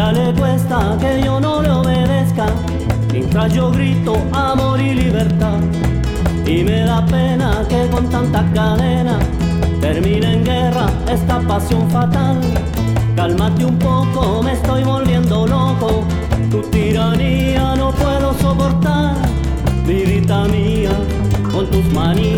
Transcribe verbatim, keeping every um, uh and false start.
ella le cuesta que yo no le obedezca, mientras yo grito amor y libertad. Y me da pena que con tanta cadena termine en guerra esta pasión fatal. Cálmate un poco, me estoy volviendo loco, tu tiranía no puedo soportar. Vidita mía, con tus manías